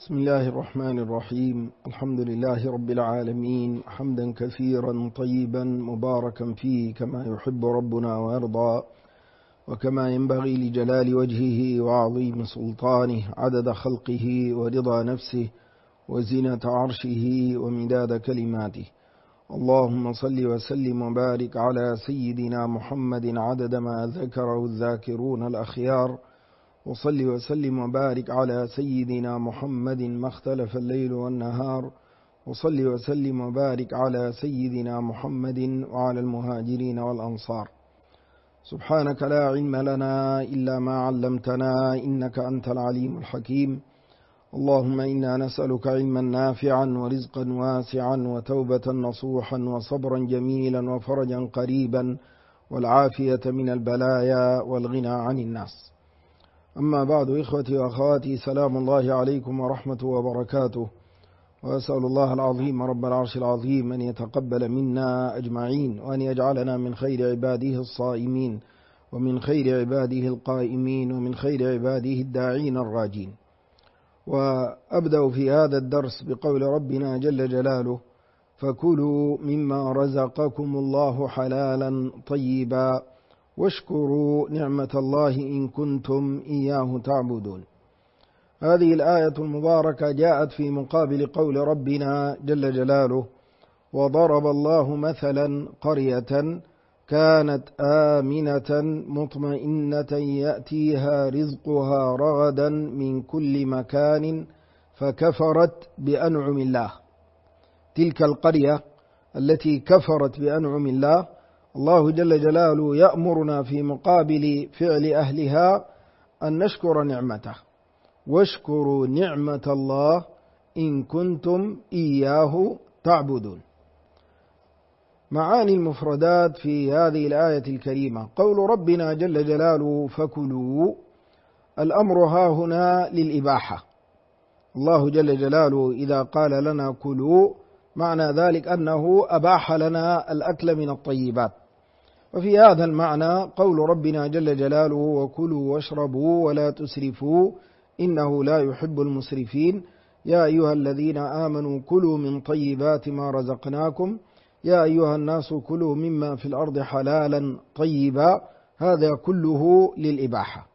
بسم الله الرحمن الرحيم. الحمد لله رب العالمين، حمدا كثيرا طيبا مباركا فيه كما يحب ربنا ويرضى، وكما ينبغي لجلال وجهه وعظيم سلطانه، عدد خلقه ورضا نفسه وزنة عرشه ومداد كلماته. اللهم صل وسلم وبارك على سيدنا محمد عدد ما ذكره الذاكرون الأخيار، وصل وسلم وبارك على سيدنا محمد ما اختلف الليل والنهار، وصل وسلم وبارك على سيدنا محمد وعلى المهاجرين والأنصار. سبحانك لا علم لنا إلا ما علمتنا إنك أنت العليم الحكيم. اللهم إنا نسألك علما نافعا ورزقا واسعا وتوبة نصوحا وصبرا جميلا وفرجا قريبا والعافية من البلايا والغنى عن الناس. أما بعد، إخوتي وأخواتي، سلام الله عليكم ورحمته وبركاته، وأسأل الله العظيم رب العرش العظيم أن يتقبل منا أجمعين، وأن يجعلنا من خير عباده الصائمين، ومن خير عباده القائمين، ومن خير عباده الداعين الراجين. وأبدأ في هذا الدرس بقول ربنا جل جلاله: فكلوا مما رزقكم الله حلالا طيبا واشكروا نعمة الله إن كنتم إياه تعبدون. هذه الآية المباركة جاءت في مقابل قول ربنا جل جلاله: وضرب الله مثلا قرية كانت آمنة مطمئنة يأتيها رزقها رغدا من كل مكان فكفرت بأنعم الله. تلك القرية التي كفرت بأنعم الله، الله جل جلاله يأمرنا في مقابل فعل أهلها أن نشكر نعمته. واشكروا نعمة الله إن كنتم إياه تعبدون. معاني المفردات في هذه الآية الكريمة: قول ربنا جل جلاله فكلوا، الأمر ها هنا للإباحة. الله جل جلاله إذا قال لنا كلوا، معنى ذلك أنه أباح لنا الأكل من الطيبات. وفي هذا المعنى قول ربنا جل جلاله: وكلوا واشربوا ولا تسرفوا إنه لا يحب المسرفين. يا أيها الذين آمنوا كلوا من طيبات ما رزقناكم، يا أيها الناس كلوا مما في الأرض حلالا طيبا. هذا كله للإباحة.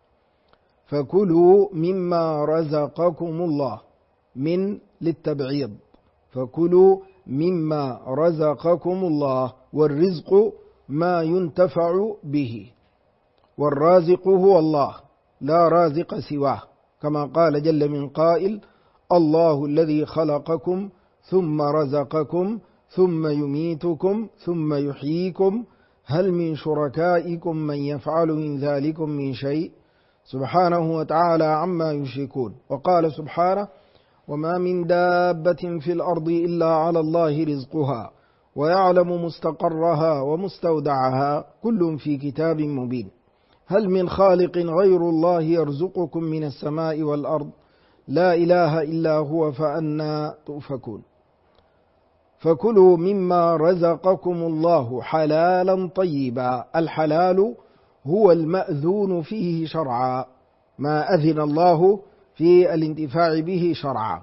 فكلوا مما رزقكم الله، من للتبعيض. فكلوا مما رزقكم الله، والرزق ما ينتفع به، والرازق هو الله، لا رازق سواه، كما قال جل من قائل: الله الذي خلقكم ثم رزقكم ثم يميتكم ثم يحييكم هل من شركائكم من يفعل من ذلكم من شيء سبحانه وتعالى عما يشركون. وقال سبحانه: وما من دابة في الأرض إلا على الله رزقها ويعلم مستقرها ومستودعها كل في كتاب مبين. هل من خالق غير الله يرزقكم من السماء والأرض لا إله إلا هو فأنى تؤفكون. فكلوا مما رزقكم الله حلالا طيبا. الحلال هو المأذون فيه شرعا، ما أذن الله في الانتفاع به شرعا.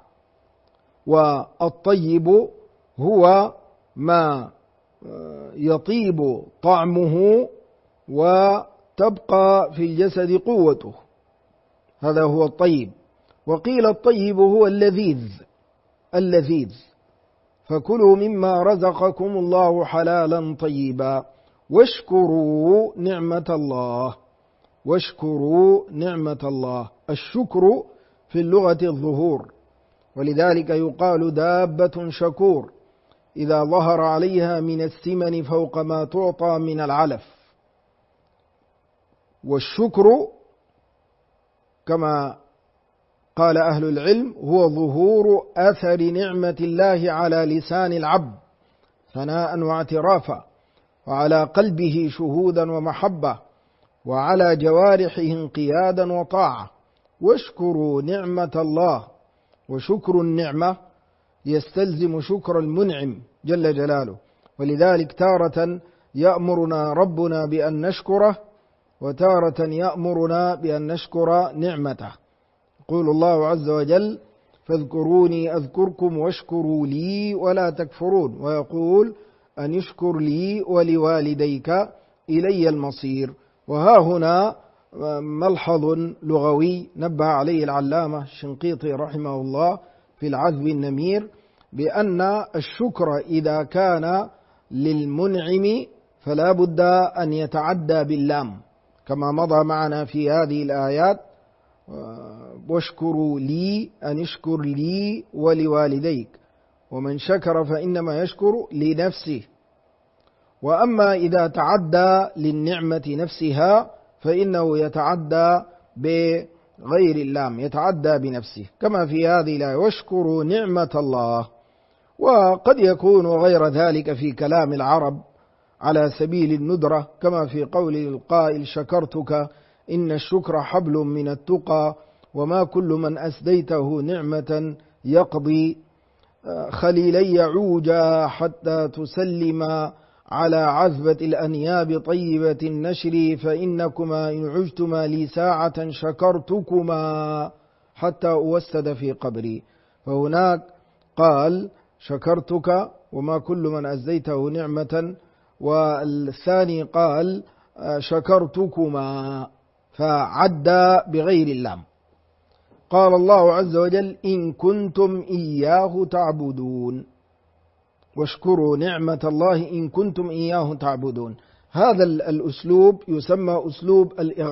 والطيب هو ما يطيب طعمه وتبقى في الجسد قوته، هذا هو الطيب. وقيل الطيب هو اللذيذ. فكلوا مما رزقكم الله حلالا طيبا واشكروا نعمة الله. واشكروا نعمة الله. الشكر في اللغة الظهور، ولذلك يقال دابة شكور إذا ظهر عليها من السمن فوق ما تعطى من العلف. والشكر كما قال أهل العلم هو ظهور أثر نعمة الله على لسان العبد ثناء واعترافا، وعلى قلبه شهودا ومحبة، وعلى جوارحه انقيادا وطاعة. واشكروا نعمة الله. وشكر النعمة يستلزم شكر المنعم جل جلاله، ولذلك تارة يأمرنا ربنا بأن نشكره، وتارة يأمرنا بأن نشكر نعمته. يقول الله عز وجل: فاذكروني أذكركم واشكروا لي ولا تكفرون، ويقول أن اشكر لي ولوالديك إلي المصير. وها هنا ملحظ لغوي نبه عليه العلامة الشنقيطي رحمه الله في العذب النمير، بأن الشكر إذا كان للمنعم فلا بد أن يتعدى باللام كما مضى معنا في هذه الآيات، واشكروا لي أن اشكر لي ولوالديك، ومن شكر فإنما يشكر لنفسه. وأما إذا تعدى للنعمة نفسها فإنه يتعدى بغير اللام، يتعدى بنفسه، كما في هذه الآية واشكروا نعمة الله. وقد يكون غير ذلك في كلام العرب على سبيل الندرة، كما في قول القائل شكرتك إن الشكر حبل من التقى، وما كل من أسديته نعمة يقضي خليلي يعوجا حتى تسلم على عذبة الأنياب طيبة النشر، فإنكما إن عجتما لي ساعة شكرتكما حتى أوسد في قبري. فهناك قال شكرتك وما كل من أزديته نعمة، والثاني قال شكرتكما فعدى بغير اللام. قال الله عز وجل إن كنتم إياه تعبدون، واشكروا نعمة الله إن كنتم إياه تعبدون. هذا الأسلوب يسمى أسلوب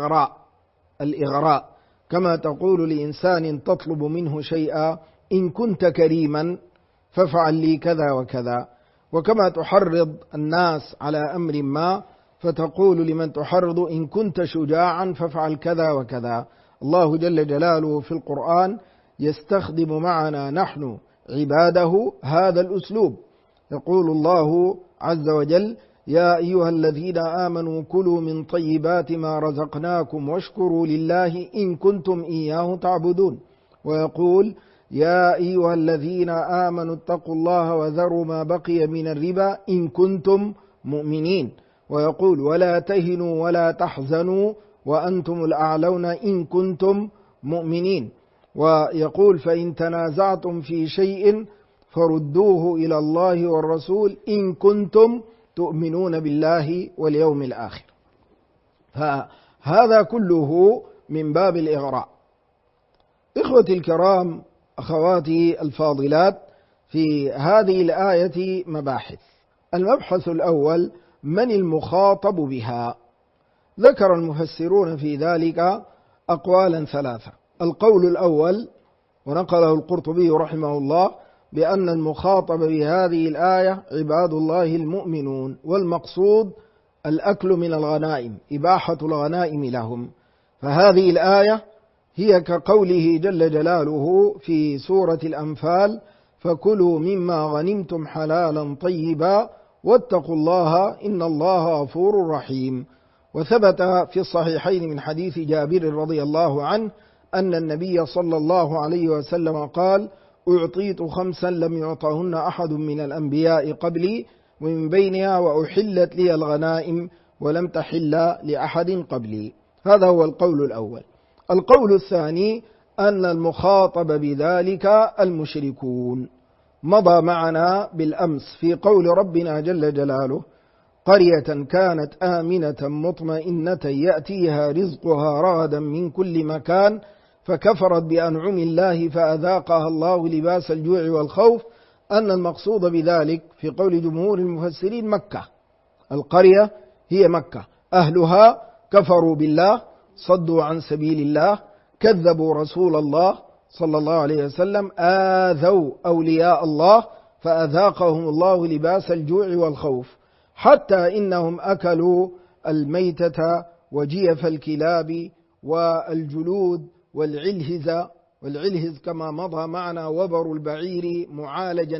الإغراء، كما تقول لإنسان تطلب منه شيئا إن كنت كريما فافعل لي كذا وكذا، وكما تحرض الناس على أمر ما فتقول لمن تحرض إن كنت شجاعا فافعل كذا وكذا. الله جل جلاله في القرآن يستخدم معنا نحن عباده هذا الأسلوب. يقول الله عز وجل يا أيها الذين آمنوا كلوا من طيبات ما رزقناكم واشكروا لله إن كنتم إياه تعبدون. ويقول يا أيها الذين آمنوا اتقوا الله وذروا ما بقي من الربا إن كنتم مؤمنين. ويقول ولا تهنوا ولا تحزنوا وأنتم الأعلون إن كنتم مؤمنين. ويقول فإن تنازعتم في شيء فردوه إلى الله والرسول إن كنتم تؤمنون بالله واليوم الآخر. فهذا كله من باب الإغراء. إخوتي الكرام، أخواتي الفاضلات، في هذه الآية مباحث. المبحث الأول من المخاطب بها؟ ذكر المفسرون في ذلك أقوالا ثلاثة. القول الأول ونقله القرطبي رحمه الله بأن المخاطب بهذه الآية عباد الله المؤمنون، والمقصود الأكل من الغنائم، إباحة الغنائم لهم. فهذه الآية هي كقوله جل جلاله في سورة الأنفال فكلوا مما غنمتم حلالا طيبا واتقوا الله إن الله غفور رحيم. وثبت في الصحيحين من حديث جابر رضي الله عنه أن النبي صلى الله عليه وسلم قال أعطيت 5 لم يعطهن أحد من الأنبياء قبلي، ومن بينها وأحلت لي الغنائم ولم تحل لأحد قبلي. هذا هو القول الأول. القول الثاني أن المخاطب بذلك المشركون. مضى معنا بالأمس في قول ربنا جل جلاله قرية كانت آمنة مطمئنة يأتيها رزقها رغدا من كل مكان فكفرت بأنعم الله فأذاقها الله لباس الجوع والخوف. أن المقصود بذلك في قول جمهور المفسرين مكة، القرية هي مكة، أهلها كفروا بالله، صدوا عن سبيل الله، كذبوا رسول الله صلى الله عليه وسلم، آذوا أولياء الله فأذاقهم الله لباس الجوع والخوف، حتى إنهم أكلوا الميتة وجيف الكلاب والجلود والعلهز كما مضى معنا وبر البعير معالجا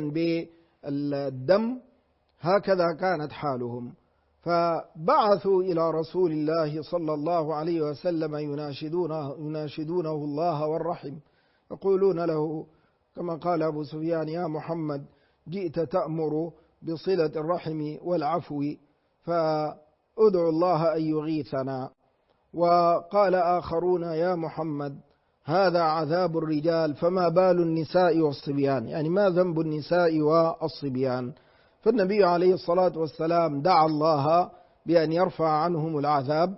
بالدم. هكذا كانت حالهم. فبعثوا إلى رسول الله صلى الله عليه وسلم يناشدونه الله والرحم، يقولون له كما قال أبو سفيان يا محمد جئت تأمر بصلة الرحم والعفو فأدعو الله أن يغيثنا. وقال آخرون يا محمد هذا عذاب الرجال فما بال النساء والصبيان، يعني ما ذنب النساء والصبيان؟ فالنبي عليه الصلاة والسلام دعا الله بأن يرفع عنهم العذاب،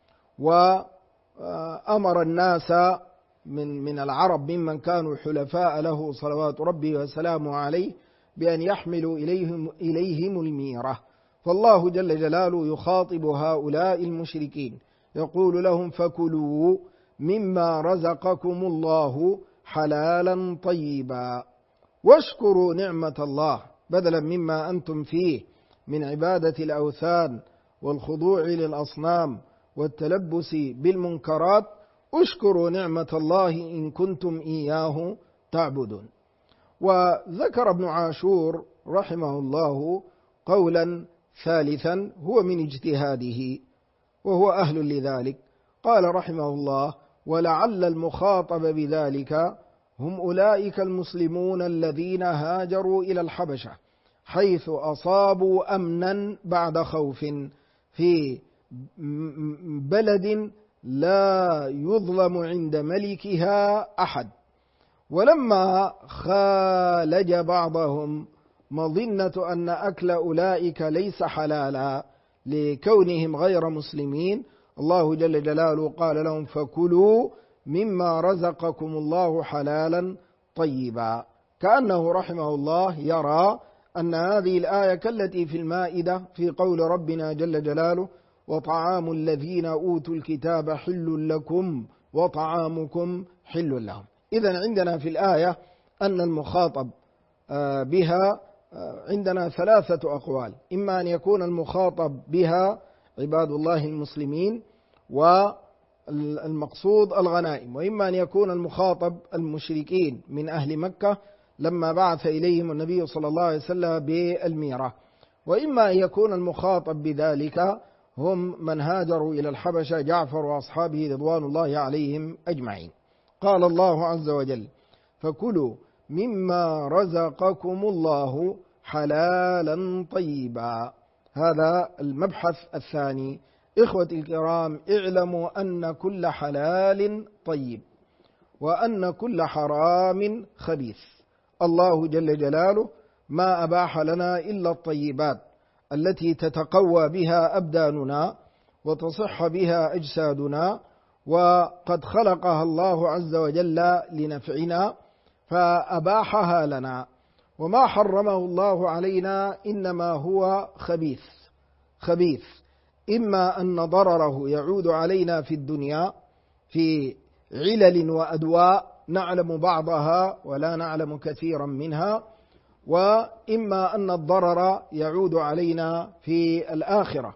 وأمر الناس من العرب ممن كانوا حلفاء له صلوات ربي وسلامه عليه بأن يحملوا إليهم الميرة. فالله جل جلاله يخاطب هؤلاء المشركين يقول لهم: فكلوا مما رزقكم الله حلالا طيبا واشكروا نعمة الله، بدلا مما أنتم فيه من عبادة الأوثان والخضوع للأصنام والتلبس بالمنكرات. اشكروا نعمة الله إن كنتم إياه تعبدون. وذكر ابن عاشور رحمه الله قولا ثالثا هو من اجتهاده وهو أهل لذلك. قال رحمه الله: ولعل المخاطب بذلك هم أولئك المسلمون الذين هاجروا إلى الحبشة، حيث أصابوا أمنا بعد خوف في بلد لا يظلم عند ملكها أحد، ولما خالج بعضهم مظنة أن أكل أولئك ليس حلالا لكونهم غير مسلمين، الله جل جلاله قال لهم: فكلوا مما رزقكم الله حلالا طيبا. كأنه رحمه الله يرى أن هذه الآية كالتي في المائدة في قول ربنا جل جلاله: وطعام الذين أوتوا الكتاب حل لكم وطعامكم حل لهم. إذن عندنا في الآية أن المخاطب بها عندنا ثلاثة أقوال: إما أن يكون المخاطب بها عباد الله المسلمين والمقصود الغنائم، وإما أن يكون المخاطب المشركين من أهل مكة لما بعث إليهم النبي صلى الله عليه وسلم بالميرة، وإما أن يكون المخاطب بذلك هم من هاجروا إلى الحبشة، جعفر وأصحابه رضوان الله عليهم أجمعين. قال الله عز وجل: فكلوا مما رزقكم الله حلالا طيبا. هذا المبحث الثاني. إخوتي الكرام، اعلموا أن كل حلال طيب وأن كل حرام خبيث. الله جل جلاله ما أباح لنا إلا الطيبات التي تتقوى بها أبداننا وتصح بها أجسادنا، وقد خلقها الله عز وجل لنفعنا فأباحها لنا. وما حرمه الله علينا إنما هو خبيث، إما أن ضرره يعود علينا في الدنيا في علل وأدواء نعلم بعضها ولا نعلم كثيرا منها، وإما أن الضرر يعود علينا في الآخرة.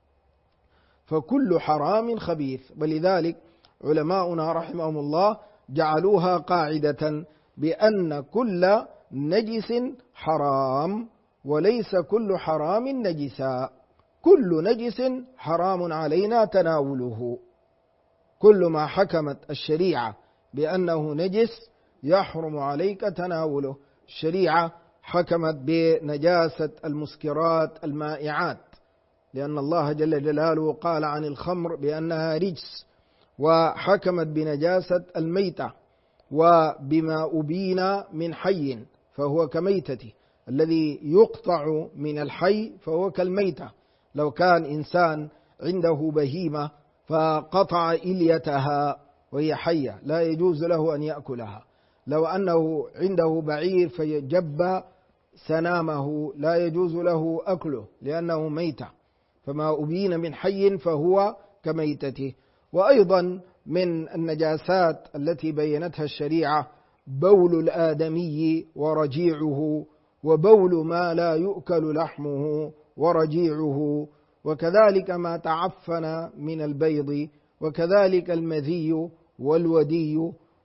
فكل حرام خبيث. ولذلك علماؤنا رحمهم الله جعلوها قاعدة بأن كل نجس حرام وليس كل حرام نجسا. كل نجس حرام علينا تناوله. كل ما حكمت الشريعة بأنه نجس يحرم عليك تناوله. الشريعة حكمت بنجاسة المسكرات المائعات، لأن الله جل جلاله قال عن الخمر بأنها رجس، وحكمت بنجاسة الميتة، وبما أبين من حي فهو كميتته، الذي يقطع من الحي فهو كالميتة. لو كان إنسان عنده بهيمة فقطع إليتها وهي حية لا يجوز له أن يأكلها. لو أنه عنده بعير فجب سنامه لا يجوز له أكله لأنه ميتة. فما أبين من حي فهو كميتته. وأيضا من النجاسات التي بينتها الشريعة بول الآدمي ورجيعه، وبول ما لا يؤكل لحمه ورجيعه، وكذلك ما تعفن من البيض، وكذلك المذي والودي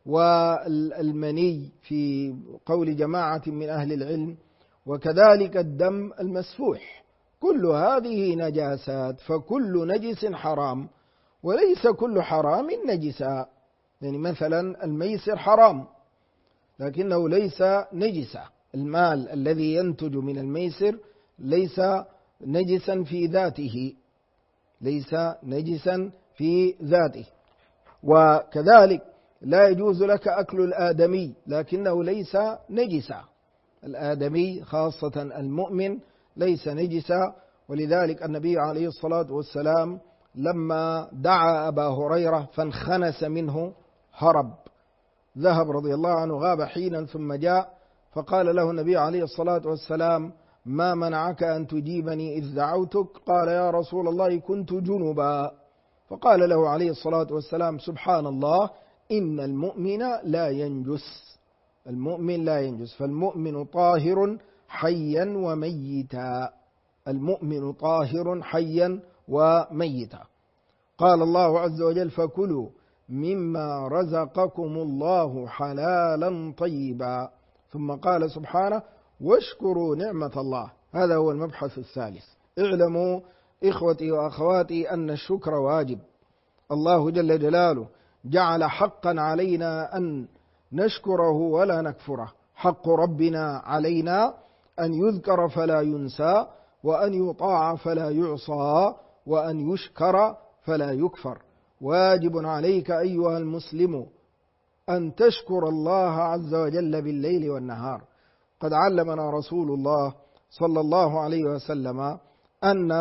والمني في قول جماعة من أهل العلم، وكذلك الدم المسفوح. كل هذه نجاسات. فكل نجس حرام وليس كل حرام نجسا. يعني مثلا الميسر حرام لكنه ليس نجسا. المال الذي ينتج من الميسر ليس نجسا في ذاته، ليس نجسا في ذاته. وكذلك لا يجوز لك أكل الآدمي، لكنه ليس نجسا. الآدمي خاصة المؤمن ليس نجسا. ولذلك النبي عليه الصلاة والسلام لما دعا أبا هريرة فانخنس منه هرب، ذهب رضي الله عنه، غاب حينا ثم جاء، فقال له النبي عليه الصلاة والسلام: ما منعك أن تجيبني إذ دعوتك؟ قال: يا رسول الله كنت جنبا. فقال له عليه الصلاة والسلام: سبحان الله، إن المؤمن لا ينجس. المؤمن لا ينجس، فالمؤمن طاهر حيا وميتا. المؤمن طاهر حيا وميتا. قال الله عز وجل: فكلوا مما رزقكم الله حلالا طيبا. ثم قال سبحانه: واشكروا نعمة الله. هذا هو المبحث الثالث. اعلموا إخوتي وأخواتي أن الشكر واجب. الله جل جلاله جعل حقا علينا أن نشكره ولا نكفره. حق ربنا علينا أن يذكر فلا ينسى، وأن يطاع فلا يعصى، وأن يشكر فلا يكفر. واجب عليك أيها المسلم أن تشكر الله عز وجل بالليل والنهار. قد علمنا رسول الله صلى الله عليه وسلم أن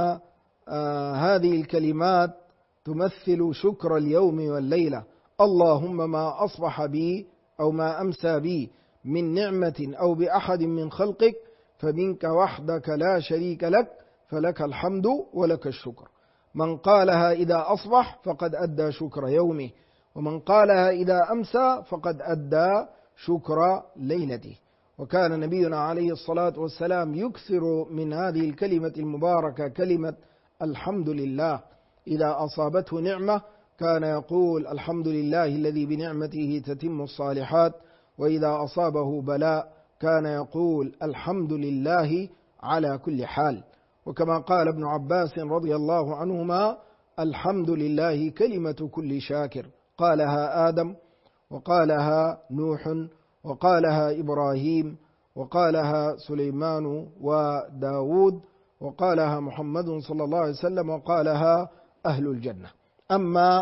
هذه الكلمات تمثل شكر اليوم والليلة. اللهم ما أصبح بي أو ما أمسى بي من نعمة أو بأحد من خلقك فمنك وحدك لا شريك لك، فلك الحمد ولك الشكر. من قالها إذا أصبح فقد أدى شكر يومه، ومن قالها إذا أمسى فقد أدى شكر ليلته. وكان نبينا عليه الصلاة والسلام يكثر من هذه الكلمة المباركة، كلمة الحمد لله. إذا أصابته نعمة كان يقول: الحمد لله الذي بنعمته تتم الصالحات. وإذا أصابه بلاء كان يقول: الحمد لله على كل حال. وكما قال ابن عباس رضي الله عنهما: الحمد لله كلمة كل شاكر. قالها آدم، وقالها نوح، وقالها إبراهيم، وقالها سليمان وداود، وقالها محمد صلى الله عليه وسلم، وقالها أهل الجنة. أما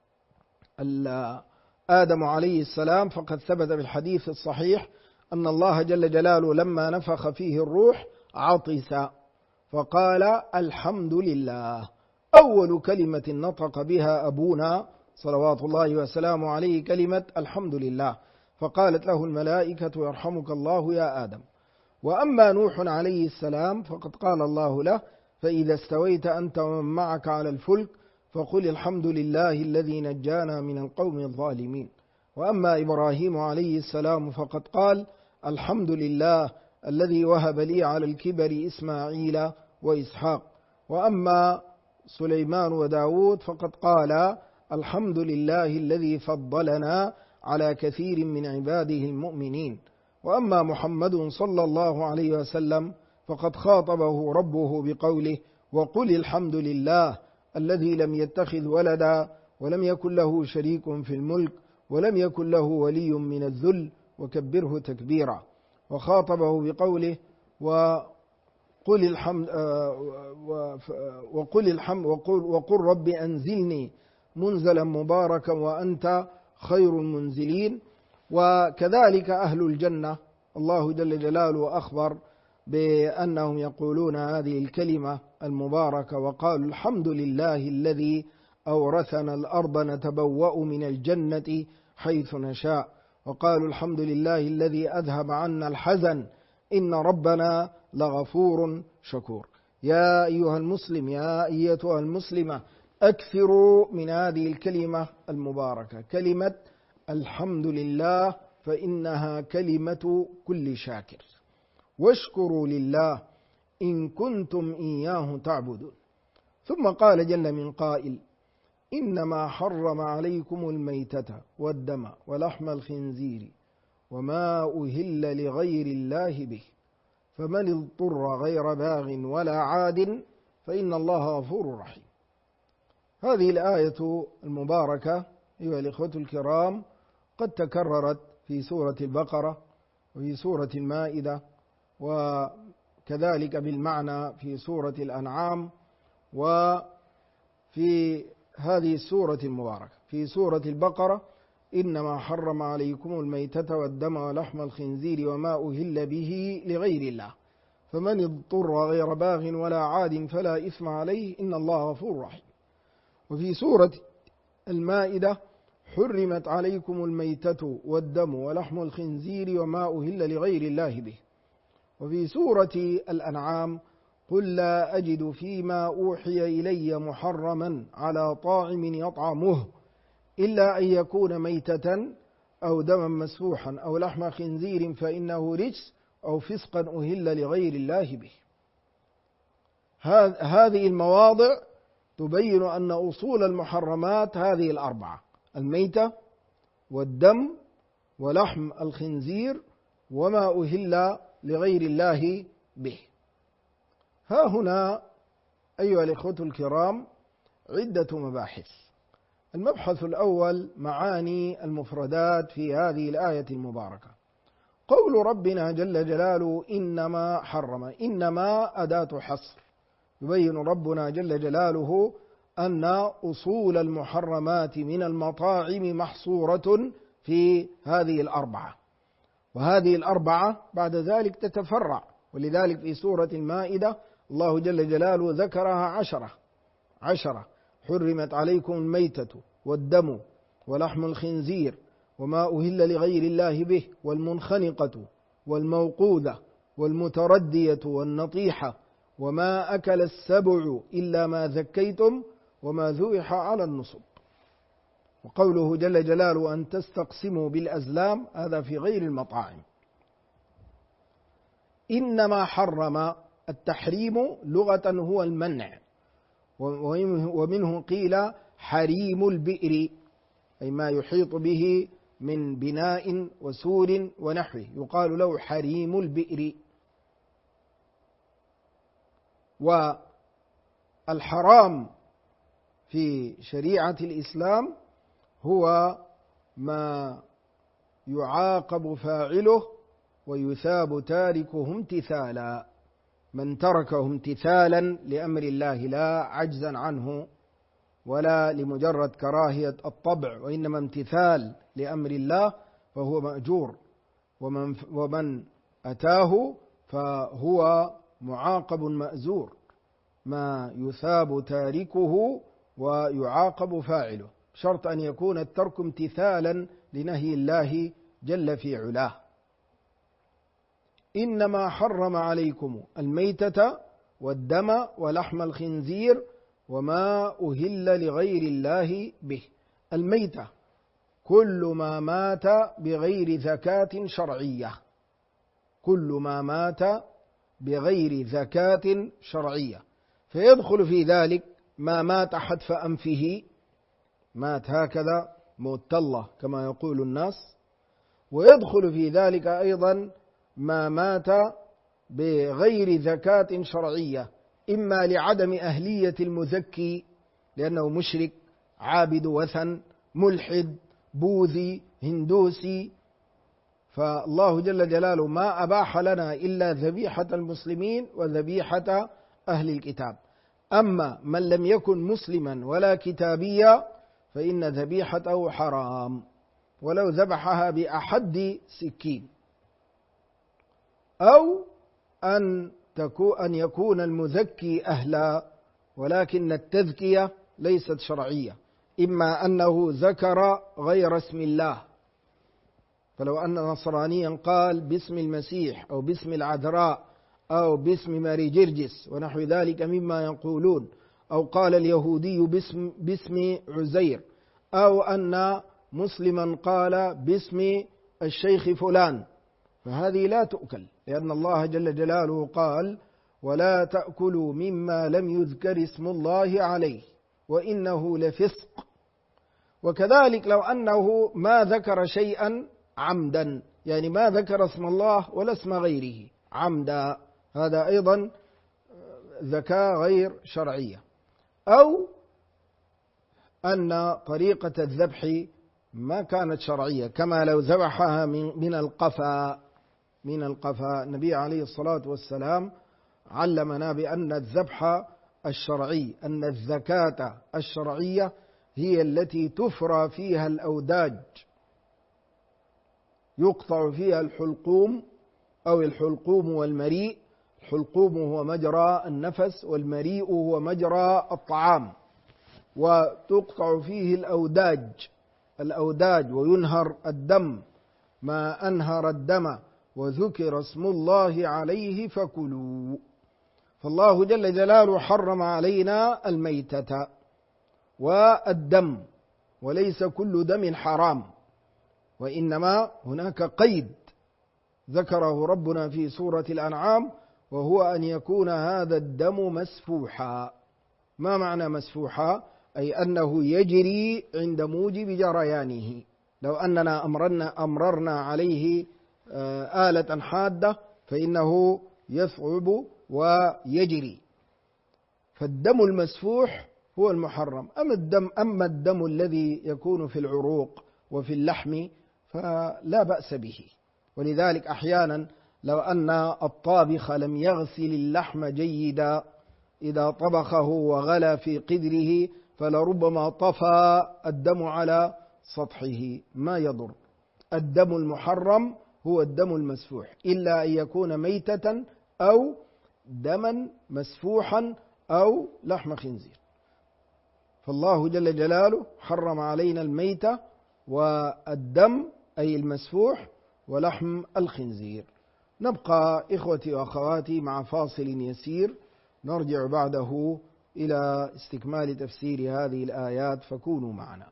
آدم عليه السلام فقد ثبت بالحديث الصحيح أن الله جل جلاله لما نفخ فيه الروح عطس فقال: الحمد لله. أول كلمة نطق بها أبونا صلوات الله وسلامه عليه كلمة الحمد لله، فقالت له الملائكة: يرحمك الله يا آدم. وأما نوح عليه السلام فقد قال الله له: فإذا استويت أنت ومن معك على الفلك فقل الحمد لله الذي نجانا من القوم الظالمين. وأما إبراهيم عليه السلام فقد قال: الحمد لله الذي وهب لي على الكبر إسماعيل وإسحاق. وأما سليمان وداود فقد قال: الحمد لله الذي فضلنا على كثير من عباده المؤمنين. وأما محمد صلى الله عليه وسلم فقد خاطبه ربه بقوله: وقل الحمد لله الذي لم يتخذ ولدا ولم يكن له شريك في الملك ولم يكن له ولي من الذل وكبره تكبيرا. وخاطبه بقوله: وقل رب أنزلني منزلا مباركا وأنت خير المنزلين. وكذلك أهل الجنة الله جل جلاله أخبر بأنهم يقولون هذه الكلمة المباركة: وقالوا الحمد لله الذي أورثنا الأرض نتبوأ من الجنة حيث نشاء. وقالوا الحمد لله الذي أذهب عنا الحزن إن ربنا لغفور شكور. يا أيها المسلم، يا أيتها المسلمة، أكثروا من هذه الكلمة المباركة، كلمة الحمد لله، فإنها كلمة كل شاكر. واشكروا لله إن كنتم إياه تعبدون. ثم قال جل من قائل: إنما حرم عليكم الميتة والدم ولحم الخنزير وما أهل لغير الله به فمن اضطر غير باغ ولا عاد فإن الله غفور رحيم. هذه الآية المباركة أيها الإخوة الكرام قد تكررت في سورة البقرة وفي سورة المائدة، وكذلك بالمعنى في سورة الأنعام، وفي هذه السورة المباركة. في سورة البقرة إنما حرم عليكم الميتة والدم ولحم الخنزير وما أهل به لغير الله فمن اضطر غير باغ ولا عاد فلا إثم عليه إن الله غفور رحيم. وفي سورة المائدة حرمت عليكم الميتة والدم ولحم الخنزير وما أهل لغير الله به. وفي سورة الأنعام قل لا أجد فيما أوحي إلي محرما على طاعم يطعمه إلا أن يكون ميتة أو دما مسفوحا أو لحم خنزير فإنه رجس أو فسقا أهل لغير الله به. هذه المواضع تبين أن أصول المحرمات هذه الأربعة: الميتة والدم ولحم الخنزير وما أهل لغير الله به. ها هنا أيها الإخوة الكرام عدة مباحث. المبحث الأول معاني المفردات في هذه الآية المباركة. قول ربنا جل جلاله إنما حرم، إنما أداة حصر، يبين ربنا جل جلاله أن أصول المحرمات من المطاعم محصورة في هذه الأربعة، وهذه الأربعة بعد ذلك تتفرع، ولذلك في سورة المائدة الله جل جلاله ذكرها عشرة: حرمت عليكم الميتة والدم ولحم الخنزير وما أهل لغير الله به والمنخنقة والموقوذة والمتردية والنطيحة وما أكل السبع إلا ما ذكيتم وما ذبح على النصب. وقوله جل جلاله أن تستقسموا بالأزلام هذا في غير المطاعم. إنما حرم، التحريم لغة هو المنع، ومنه قيل حريم البئر، أي ما يحيط به من بناء وسور ونحوه يقال له حريم البئر. والحرام في شريعة الإسلام هو ما يعاقب فاعله ويثاب تاركه امتثالا، من تركه امتثالا لأمر الله لا عجزا عنه ولا لمجرد كراهية الطبع، وإنما امتثال لأمر الله فهو مأجور، ومن أتاه فهو معاقب مأزور، ما يثاب تاركه ويعاقب فاعله، شرط أن يكون الترك امتثالا لنهي الله جل في علاه. إنما حرم عليكم الميتة والدم ولحم الخنزير وما أهل لغير الله به. الميتة كل ما مات بغير زكاة شرعية، كل ما مات بغير زكاة شرعية، فيدخل في ذلك ما مات حتف أنفه، مات هكذا موت الله كما يقول الناس، ويدخل في ذلك أيضا ما مات بغير زكاة شرعية، إما لعدم أهلية المزكي لأنه مشرك عابد وثن ملحد بوذي هندوسي، فالله جل جلاله ما أباح لنا إلا ذبيحة المسلمين وذبيحة أهل الكتاب. أما من لم يكن مسلما ولا كتابيا فإن ذبيحته حرام ولو ذبحها بأحد سكين، أو أن يكون المزكي أهلا ولكن التذكية ليست شرعية، إما أنه ذكر غير اسم الله، فلو أن نصرانيا قال باسم المسيح أو باسم العذراء أو باسم ماري جرجس ونحو ذلك مما يقولون، أو قال اليهودي باسم عزير، أو أن مسلما قال باسم الشيخ فلان، فهذه لا تؤكل، لأن الله جل جلاله قال ولا تأكلوا مما لم يذكر اسم الله عليه وإنه لفسق. وكذلك لو أنه ما ذكر شيئا عمدا، يعني ما ذكر اسم الله ولا اسم غيره عمدا، هذا أيضا زكاة غير شرعية، أو أن طريقة الذبح ما كانت شرعية، كما لو ذبحها من القفا. النبي عليه الصلاة والسلام علمنا بأن الذبح الشرعي، أن الزكاة الشرعية هي التي تفرى فيها الأوداج يقطع فيها الحلقوم أو الحلقوم والمريء. الحلقوم هو مجرى النفس، والمريء هو مجرى الطعام. وتقطع فيه الأوداج وينهر الدم، ما أنهر الدم وذكر اسم الله عليه فكلوا. فالله جل جلاله حرم علينا الميتة والدم، وليس كل دم حرام، وإنما هناك قيد ذكره ربنا في سورة الأنعام، وهو أن يكون هذا الدم مسفوحا. ما معنى مسفوحا؟ أي أنه يجري عند موجب جريانه. لو أننا أمررنا عليه آلة حادة فإنه يصعب ويجري. فالدم المسفوح هو المحرم. أما الدم الذي يكون في العروق وفي اللحم فلا بأس به. ولذلك أحيانا لو أن الطابخ لم يغسل اللحم جيدا، إذا طبخه وغلى في قدره فلربما طفى الدم على سطحه، ما يضر. الدم المحرم هو الدم المسفوح، إلا أن يكون ميتة أو دما مسفوحا أو لحم خنزير. فالله جل جلاله حرم علينا الميتة والدم أي المسفوح ولحم الخنزير. نبقى إخوتي وأخواتي مع فاصل يسير، نرجع بعده إلى استكمال تفسير هذه الآيات، فكونوا معنا.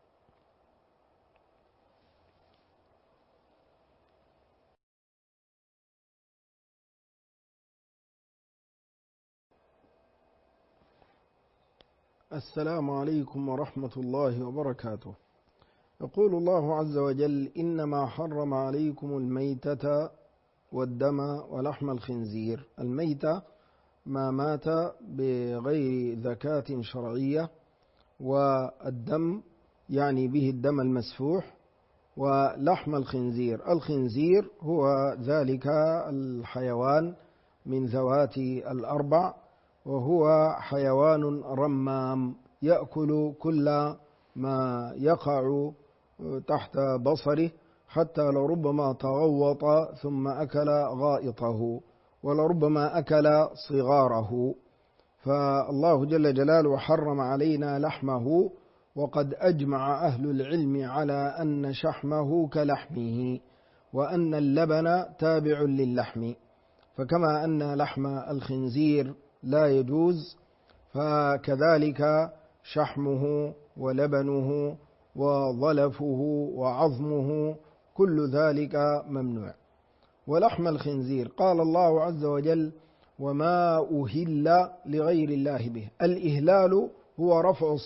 السلام عليكم ورحمة الله وبركاته. يقول الله عز وجل: إنما حرم عليكم الميتة والدم ولحم الخنزير. الميتة ما مات بغير ذكاة شرعية، والدم يعني به الدم المسفوح، ولحم الخنزير هو ذلك الحيوان من ذوات الأربع، وهو حيوان رمام يأكل كل ما يقع تحت بصره، حتى لربما تغوط ثم أكل غائطه، ولربما أكل صغاره. فالله جل جلاله حرم علينا لحمه، وقد أجمع أهل العلم على أن شحمه كلحمه، وأن اللبن تابع للحم. فكما أن لحم الخنزير لا يجوز، فكذلك شحمه ولبنه وظلفه وعظمه كل ذلك ممنوع. ولحم الخنزير قال الله عز وجل: وما أهل لغير الله به. الإهلال هو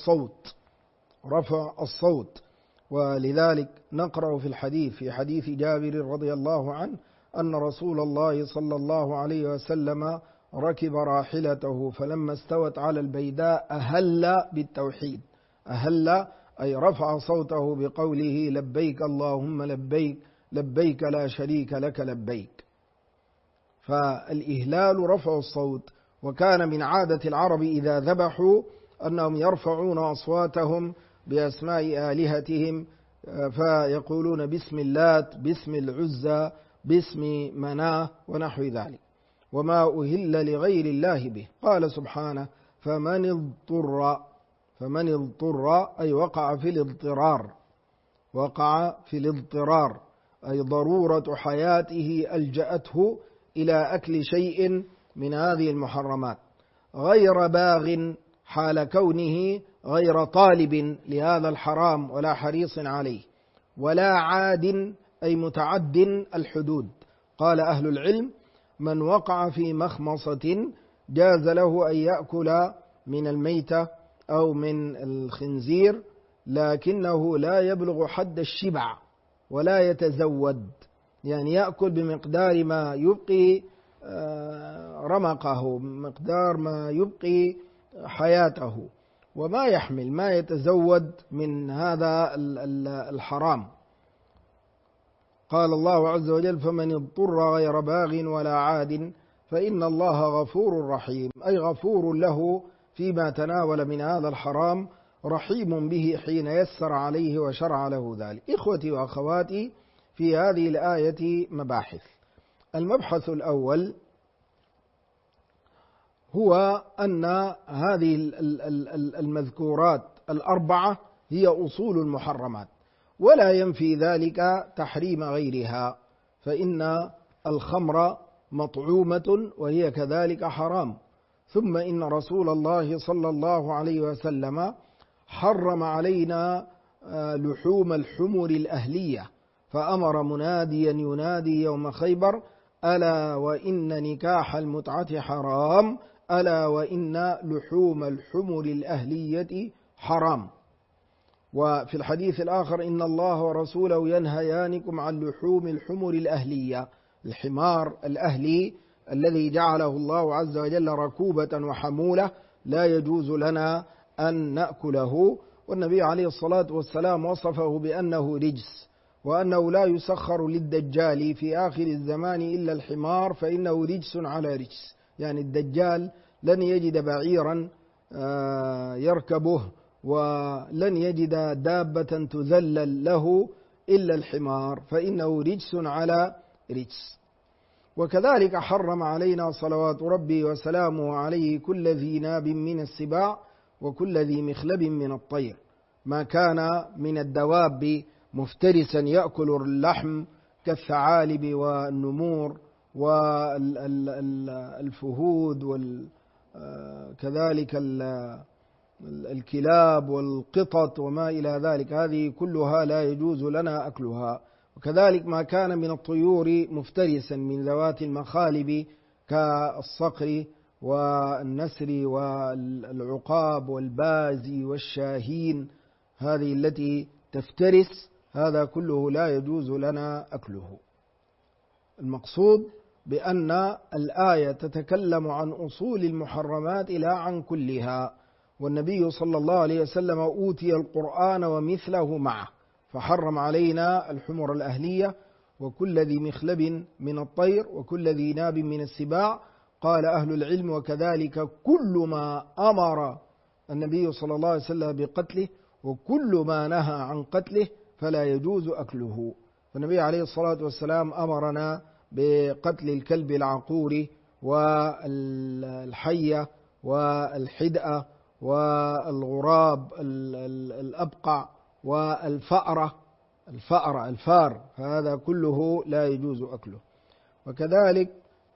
رفع الصوت. ولذلك نقرأ في حديث جابر رضي الله عنه أن رسول الله صلى الله عليه وسلم ركب راحلته، فلما استوت على البيداء أهل بالتوحيد. أهل أي رفع صوته بقوله: لبيك اللهم لبيك، لبيك لا شريك لك لبيك. فالإهلال رفع الصوت. وكان من عادة العرب إذا ذبحوا أنهم يرفعون أصواتهم بأسماء آلهتهم، فيقولون باسم اللات، باسم العزى، باسم مناه ونحو ذلك. وما أهل لغير الله به. قال سبحانه: فمن اضطر أي وقع في الاضطرار، أي ضرورة حياته ألجأته إلى أكل شيء من هذه المحرمات، غير باغ حال كونه غير طالب لهذا الحرام ولا حريص عليه، ولا عاد أي متعد الحدود. قال أهل العلم: من وقع في مخمصة جاز له أن يأكل من الميتة أو من الخنزير، لكنه لا يبلغ حد الشبع ولا يتزود، يعني يأكل بمقدار ما يبقي رمقه، مقدار ما يبقي حياته، وما يحمل ما يتزود من هذا الحرام. قال الله عز وجل: فمن اضطر غير باغ ولا عاد فإن الله غفور رحيم، أي غفور له فيما تناول من هذا الحرام، رحيم به حين يسر عليه وشرع له ذلك. إخوتي وأخواتي، في هذه الآية مباحث. المبحث الأول هو أن هذه المذكورات الأربعة هي أصول المحرمات، ولا ينفي ذلك تحريم غيرها، فإن الخمر مطعومة وهي كذلك حرام. ثم إن رسول الله صلى الله عليه وسلم حرم علينا لحوم الحمر الأهلية، فأمر مناديا ينادي يوم خيبر: ألا وإن نكاح المتعة حرام، ألا وإن لحوم الحمر الأهلية حرام. وفي الحديث الآخر: إن الله ورسوله ينهيانكم عن لحوم الحمر الأهلية، الحمار الأهلي الذي جعله الله عز وجل ركوبة وحمولة لا يجوز لنا أن نأكله. والنبي عليه الصلاة والسلام وصفه بأنه رجس، وأنه لا يسخر للدجال في آخر الزمان إلا الحمار فإنه رجس على رجس، يعني الدجال لن يجد بعيرا يركبه ولن يجد دابة تذلل له إلا الحمار، فإنه رجس على رجس. وكذلك حرم علينا صلوات ربي وسلامه عليه كل ذي ناب من السباع وكل ذي مخلب من الطير، ما كان من الدواب مفترسا يأكل اللحم كالثعالب والنمور والفهود وكذلك الكلاب والقطط وما إلى ذلك، هذه كلها لا يجوز لنا أكلها. وكذلك ما كان من الطيور مفترسا من ذوات المخالب كالصقر والنسر والعقاب والبازي والشاهين، هذه التي تفترس، هذا كله لا يجوز لنا أكله. المقصود بأن الآية تتكلم عن أصول المحرمات لا عن كلها، والنبي صلى الله عليه وسلم أوتي القرآن ومثله معه، فحرم علينا الحمر الأهلية وكل ذي مخلب من الطير وكل ذي ناب من السباع. قال أهل العلم: وكذلك كل ما أمر النبي صلى الله عليه وسلم بقتله وكل ما نهى عن قتله فلا يجوز أكله. فالنبي عليه الصلاة والسلام أمرنا بقتل الكلب العقور والحية والحدأة والغراب الأبقع والفأرة الفار، هذا كله لا يجوز أكله. وكذلك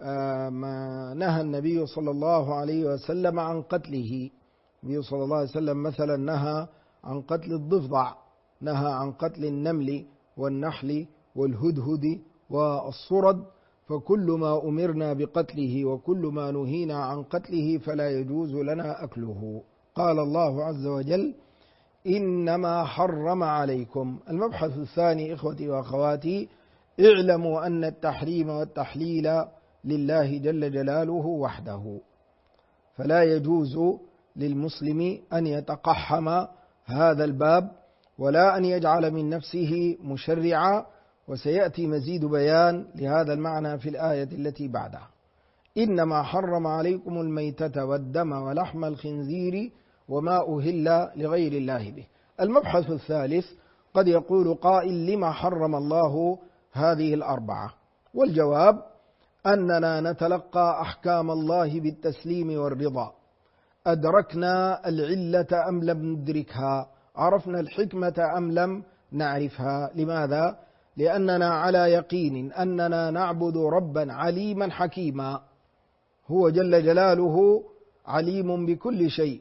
ما نهى النبي صلى الله عليه وسلم عن قتله. النبي صلى الله عليه وسلم مثلا نهى عن قتل الضفدع، نهى عن قتل النمل والنحل والهدهد والصرد، فكل ما أمرنا بقتله وكل ما نهينا عن قتله فلا يجوز لنا أكله. قال الله عز وجل: إنما حرم عليكم. المبحث الثاني إخوتي وأخواتي: اعلموا أن التحريم والتحليل لله جل جلاله وحده، فلا يجوز للمسلم أن يتقحم هذا الباب ولا أن يجعل من نفسه مشرعا، وسيأتي مزيد بيان لهذا المعنى في الآية التي بعدها. إنما حرم عليكم الميتة والدم ولحم الخنزير وما أهل لغير الله به. المبحث الثالث: قد يقول قائل: لما حرم الله هذه الأربعة؟ والجواب أننا نتلقى أحكام الله بالتسليم والرضا، أدركنا العلة أم لم ندركها، عرفنا الحكمة أم لم نعرفها. لماذا؟ لأننا على يقين أننا نعبد ربا عليما حكيما، هو جل جلاله عليم بكل شيء،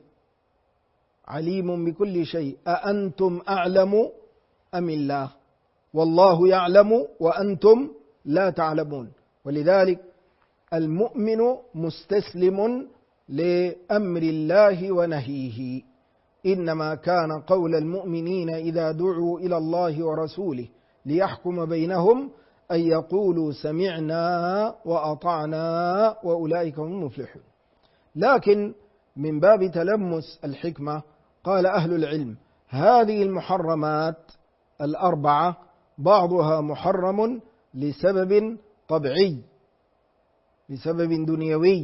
عليم بكل شيء. أأنتم أعلم أم الله؟ والله يعلم وأنتم لا تعلمون. ولذلك المؤمن مستسلم لأمر الله ونهيه. إنما كان قول المؤمنين إذا دعوا إلى الله ورسوله ليحكم بينهم أن يقولوا سمعنا وأطعنا وأولئك هم المفلحون. لكن من باب تلمس الحكمة قال أهل العلم: هذه المحرمات الأربعة بعضها محرم لسبب طبيعي، لسبب دنيوي،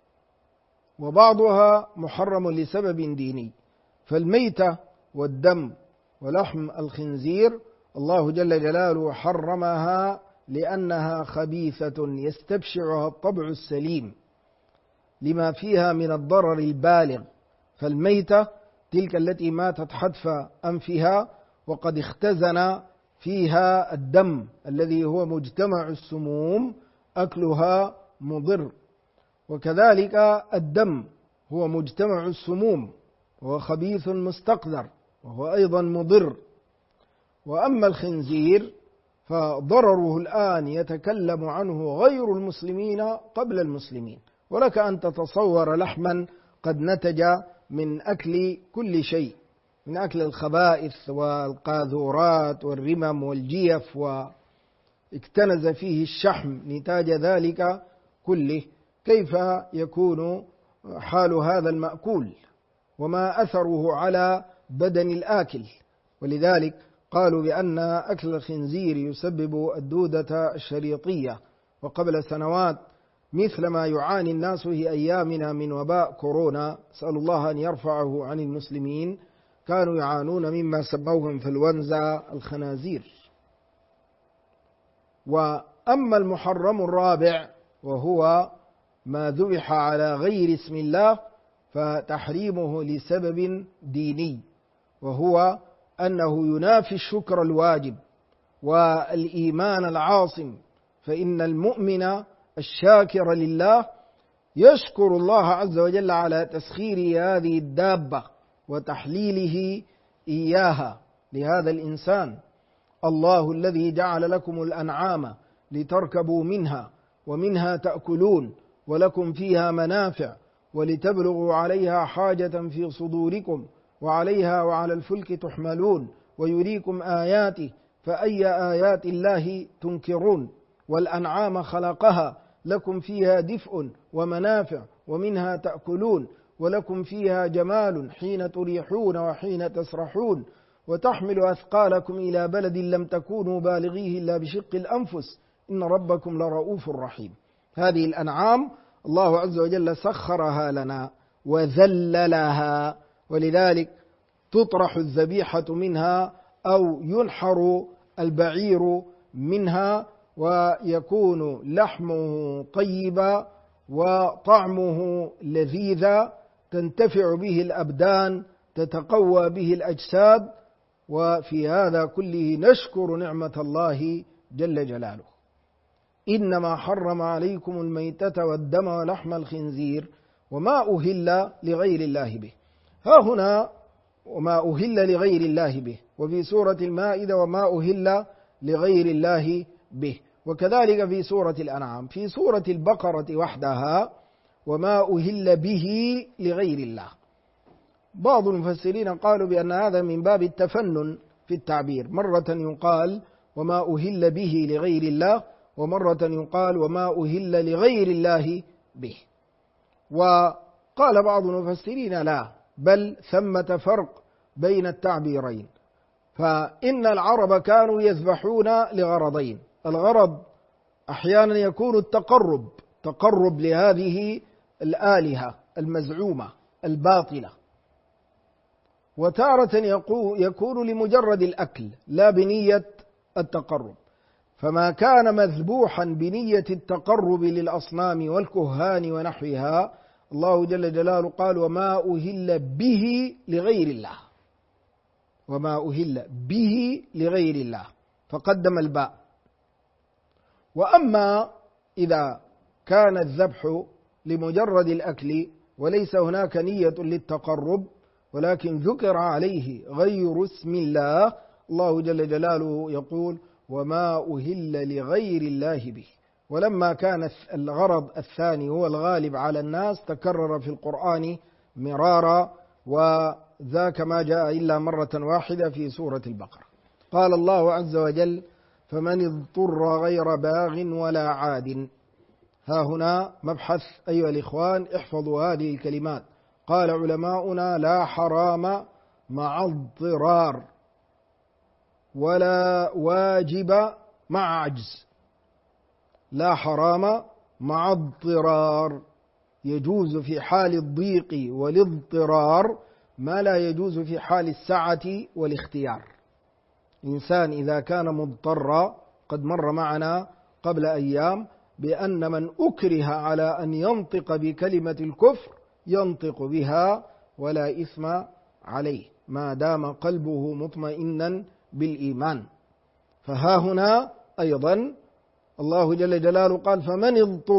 وبعضها محرم لسبب ديني. فالميتة والدم ولحم الخنزير الله جل جلاله حرمها لأنها خبيثة يستبشعها الطبع السليم لما فيها من الضرر البالغ. فالميتة تلك التي ماتت حتف أنفها وقد اختزن فيها الدم الذي هو مجتمع السموم أكلها مضر، وكذلك الدم هو مجتمع السموم وهو خبيث مستقذر وهو أيضا مضر. وأما الخنزير فضرره الآن يتكلم عنه غير المسلمين قبل المسلمين، ولك أن تتصور لحما قد نتج من أكل كل شيء، من أكل الخبائث والقاذورات والرمم والجيف، واكتنز فيه الشحم نتاج ذلك كله، كيف يكون حال هذا المأكول وما أثره على بدن الآكل؟ ولذلك قالوا بأن أكل الخنزير يسبب الدودة الشريطية. وقبل سنوات مثل ما يعاني الناس في أيامنا من وباء كورونا، أسأل الله أن يرفعه عن المسلمين، كانوا يعانون مما سموه انفلونزا الخنازير. وأما المحرم الرابع وهو ما ذبح على غير اسم الله فتحريمه لسبب ديني، وهو أنه ينافي الشكر الواجب والإيمان العاصم، فإن المؤمن الشاكر لله يشكر الله عز وجل على تسخير هذه الدابة وتحليله إياها لهذا الإنسان. الله الذي جعل لكم الأنعام لتركبوا منها ومنها تأكلون ولكم فيها منافع ولتبلغوا عليها حاجة في صدوركم وعليها وعلى الفلك تحملون ويريكم آياته فأي آيات الله تنكرون. والأنعام خلقها لكم فيها دفء ومنافع ومنها تأكلون ولكم فيها جمال حين تريحون وحين تسرحون وتحمل أثقالكم إلى بلد لم تكونوا بالغيه إلا بشق الأنفس إن ربكم لرؤوف رحيم. هذه الأنعام الله عز وجل سخرها لنا وذللها، ولذلك تطرح الذبيحة منها أو ينحر البعير منها، ويكون لحمه طيبا وطعمه لذيذا تنتفع به الأبدان تتقوى به الأجساد. وفي هذا كله نشكر نعمة الله جل جلاله. إنما حرم عليكم الميتة والدم ولحم الخنزير وما أهل لغير الله به. ها هنا وما أهل لغير الله به، وفي سورة المائدة وما أهل لغير الله به، وكذلك في سورة الأنعام. في سورة البقرة وحدها وما أهل به لغير الله. بعض المفسرين قالوا بأن هذا من باب التفنن في التعبير، مرة يقال وما أهل به لغير الله ومرة يقال وما أهل لغير الله به. وقال بعض المفسرين لا، بل ثمة فرق بين التعبيرين، فإن العرب كانوا يذبحون لغرضين. الغرض أحيانا يكون التقرب، تقرب لهذه الآلهة المزعومة الباطلة، وتارة يكون لمجرد الأكل لا بنية التقرب. فما كان مذبوحا بنية التقرب للأصنام والكهان ونحوها الله جل جلاله قال وما أهل به لغير الله، وما أهل به لغير الله فقدم الباء. وأما إذا كان الذبح لمجرد الأكل وليس هناك نية للتقرب ولكن ذكر عليه غير اسم الله، الله جل جلاله يقول وما أهل لغير الله به. ولما كان الغرض الثاني هو الغالب على الناس تكرر في القرآن مرارا، وذاك ما جاء إلا مرة واحدة في سورة البقرة. قال الله عز وجل فمن اضطر غير باغ ولا عاد. ها هنا مبحث أيها الإخوان، احفظوا هذه الكلمات. قال علماؤنا لا حرام مع اضطرار ولا واجب مع عجز. لا حرام مع اضطرار، يجوز في حال الضيق والاضطرار ما لا يجوز في حال السعة والاختيار. إنسان إذا كان مضطرا، قد مر معنا قبل أيام بأن من أكره على أن ينطق بكلمة الكفر ينطق بها ولا إثم عليه ما دام قلبه مطمئنا بالإيمان. فها هنا أيضا الله جل جلاله قال: فمن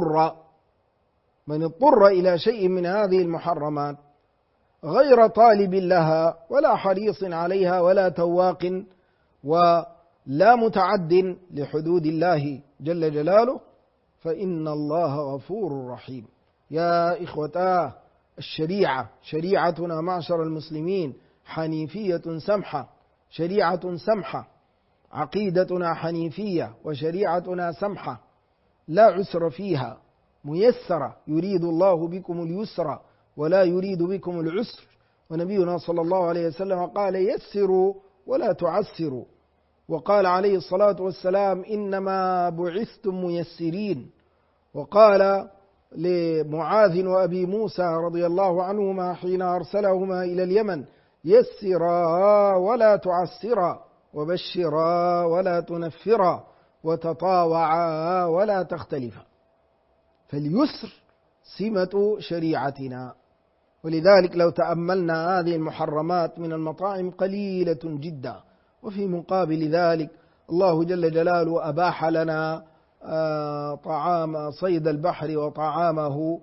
اضطر إلى شيء من هذه المحرمات غير طالب لها ولا حريص عليها ولا تواق ولا متعد لحدود الله جل جلاله فإن الله غفور رحيم. يا إخوتاه، الشريعة شريعتنا معشر المسلمين حنيفية سمحة، شريعة سمحة، عقيدتنا حنيفية وشريعتنا سمحة لا عسر فيها، ميسرة، يريد الله بكم اليسر ولا يريد بكم العسر. ونبينا صلى الله عليه وسلم قال: يسروا ولا تعسروا. وقال عليه الصلاة والسلام: إنما بعثتم ميسرين. وقال لمعاذ وأبي موسى رضي الله عنهما حين أرسلهما إلى اليمن: يسرا ولا تعسرا، وبشرا ولا تنفرا، وتطاوعا ولا تختلفا. فاليسر سمة شريعتنا. ولذلك لو تأملنا هذه المحرمات من المطاعم قليلة جدا، وفي مقابل ذلك الله جل جلاله أباح لنا طعام صيد البحر وطعامه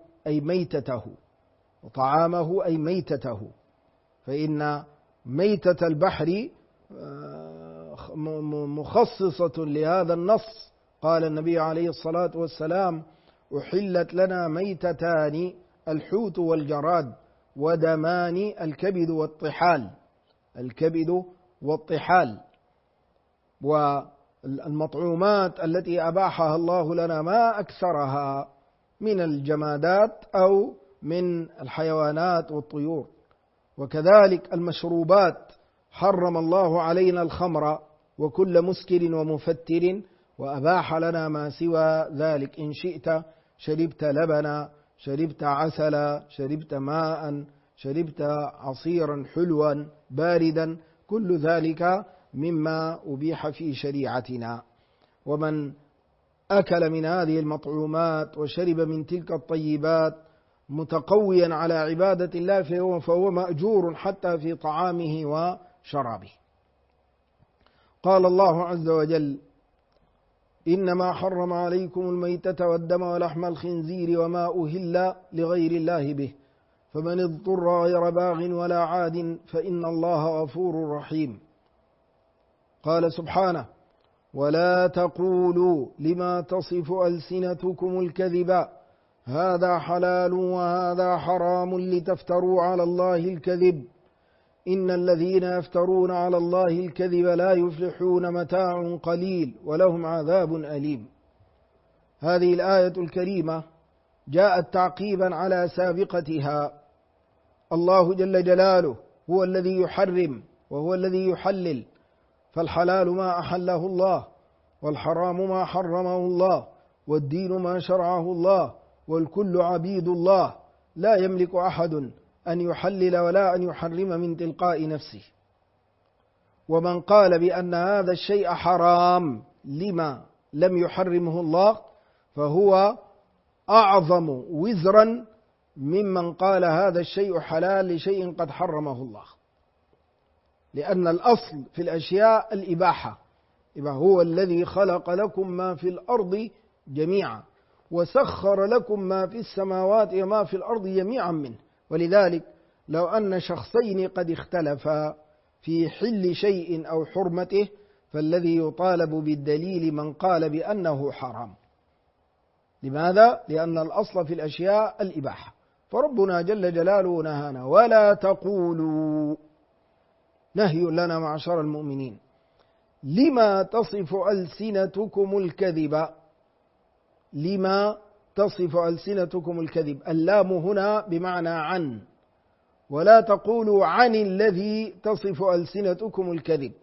أي ميتته، فإن ميتة البحر مخصصة لهذا النص. قال النبي عليه الصلاة والسلام: أحلت لنا ميتتان، الحوت والجراد، ودمان الكبد والطحال. والمطعومات التي أباحها الله لنا ما أكثرها من الجمادات أو من الحيوانات والطيور. وكذلك المشروبات، حرم الله علينا الخمر وكل مسكر ومفتر، وأباح لنا ما سوى ذلك. إن شئت شربت لبنا، شربت عسلا، شربت ماء، شربت عصيرا حلوا باردا، كل ذلك مما أبيح في شريعتنا. ومن أكل من هذه المطعومات وشرب من تلك الطيبات متقويا على عبادة الله فهو مأجور حتى في طعامه وشرابه. قال الله عز وجل: إنما حرم عليكم الميتة والدم ولحم الخنزير وما أهل لغير الله به، فمن اضطر غير باغ ولا عاد فإن الله غفور رحيم. قال سبحانه: ولا تقولوا لما تصف ألسنتكم الكذب هذا حلال وهذا حرام لتفتروا على الله الكذب إن الذين يفترون على الله الكذب لا يفلحون، متاع قليل ولهم عذاب أليم. هذه الآية الكريمة جاءت تعقيبا على سابقتها. الله جل جلاله هو الذي يحرم وهو الذي يحلل، فالحلال ما أحله الله، والحرام ما حرمه الله، والدين ما شرعه الله، والكل عبيد الله، لا يملك أحد أن يحلل ولا أن يحرم من تلقاء نفسه. ومن قال بأن هذا الشيء حرام لما لم يحرمه الله فهو أعظم وزرا ممن قال هذا الشيء حلال لشيء قد حرمه الله، لأن الأصل في الأشياء الإباحة. يبقى هو الذي خلق لكم ما في الأرض جميعا وسخر لكم ما في السماوات وما في الأرض جميعا منه. ولذلك لو أن شخصين قد اختلفا في حل شيء أو حرمته فالذي يطالب بالدليل من قال بأنه حرام. لماذا؟ لأن الأصل في الأشياء الإباحة. فربنا جل جلاله نهانا: ولا تقولوا، نهي لنا معشر المؤمنين، لما تصف ألسنتكم الكذب. لما تصف ألسنتكم الكذب، اللام هنا بمعنى عن، ولا تقولوا عن الذي تصف ألسنتكم الكذب.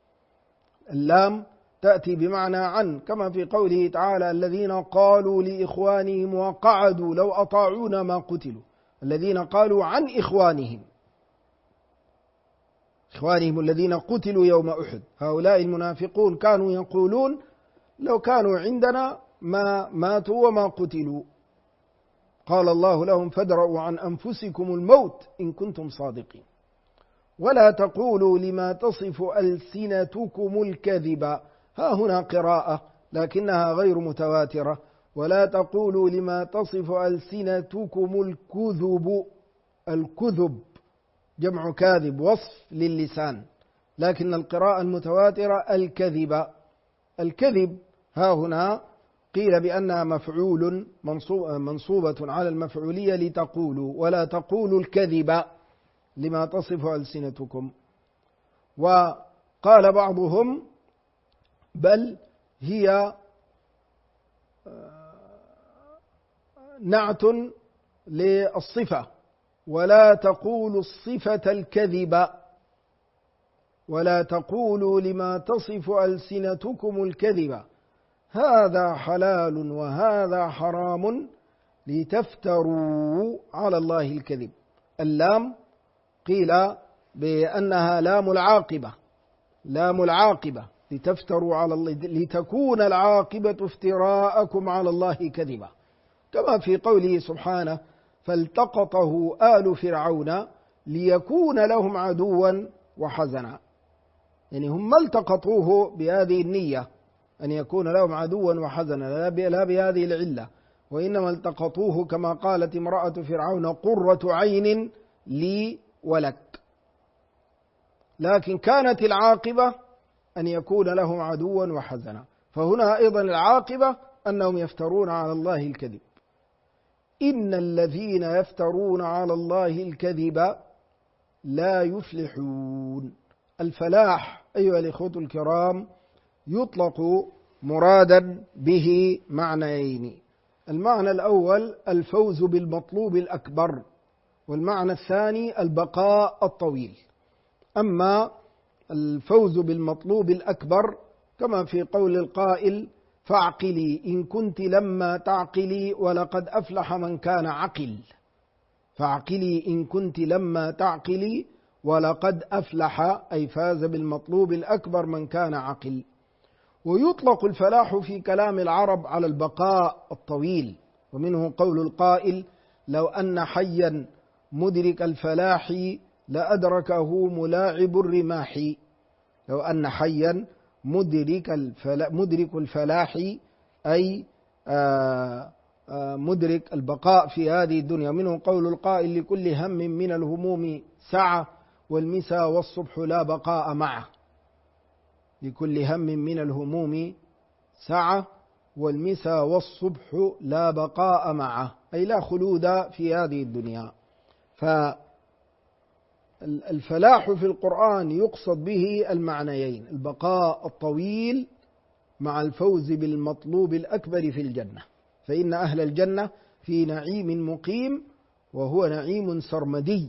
اللام تأتي بمعنى عن، كما في قوله تعالى: الذين قالوا لإخوانهم وقعدوا لو أطاعونا ما قتلوا. الذين قالوا عن إخوانهم. إخوانهم الذين قتلوا يوم أحد. هؤلاء المنافقون كانوا يقولون لو كانوا عندنا ما ماتوا وما قتلوا. قال الله لهم فادرؤوا عن أنفسكم الموت إن كنتم صادقين. ولا تقولوا لما تصف ألسنتكم الكذب. ها هنا قراءة لكنها غير متواترة. ولا تقولوا لما تصف ألسنتكم الكذب. الكذب جمع كاذب وصف للسان، لكن القراءة المتواترة الكذب. الكذب ها هنا قيل بأنها مفعول منصوبة على المفعولية لتقولوا، ولا تقولوا الكذب لما تصف ألسنتكم. وقال بعضهم بل هي نعت للصفة، ولا تقولوا الصفة الكذب، ولا تقولوا لما تصف ألسنتكم الكذب، هذا حلال وهذا حرام لتفتروا على الله الكذب. اللام قيل بأنها لام العاقبة، لام العاقبة لتفتروا على الله، لتكون العاقبة افتراءكم على الله كذبا، كما في قوله سبحانه فالتقطه آل فرعون ليكون لهم عدوا وحزنا. يعني هم التقطوه بهذه النية أن يكون لهم عدوا وحزنا، لا بهذه العلة، وإنما التقطوه كما قالت امرأة فرعون قرة عين لي ولك، لكن كانت العاقبة أن يكون لهم عدوا وحزنا. فهنا أيضا العاقبة أنهم يفترون على الله الكذب. إن الذين يفترون على الله الكذب لا يفلحون. الفلاح أيها الإخوة الكرام يطلق مرادا به معنيين: المعنى الأول الفوز بالمطلوب الأكبر، والمعنى الثاني البقاء الطويل. أما الفوز بالمطلوب الأكبر كما في قول القائل فاعقلي إن كنت لما تعقلي ولقد أفلح من كان عقل. فاعقلي إن كنت لما تعقلي ولقد أفلح، أي فاز بالمطلوب الأكبر من كان عقل. ويطلق الفلاح في كلام العرب على البقاء الطويل، ومنه قول القائل لو أن حيا مدرك الفلاح لأدركه ملاعب الرماح. لو أن حيا مدرك الفلاح أي مدرك البقاء في هذه الدنيا. منه قول القائل لكل هم من الهموم سعة والمساء والصبح لا بقاء معه. لكل هم من الهموم سعة والمساء والصبح لا بقاء معه، أي لا خلود في هذه الدنيا. فالفلاح في القرآن يقصد به المعنيين: البقاء الطويل مع الفوز بالمطلوب الأكبر في الجنة. فإن أهل الجنة في نعيم مقيم، وهو نعيم سرمدي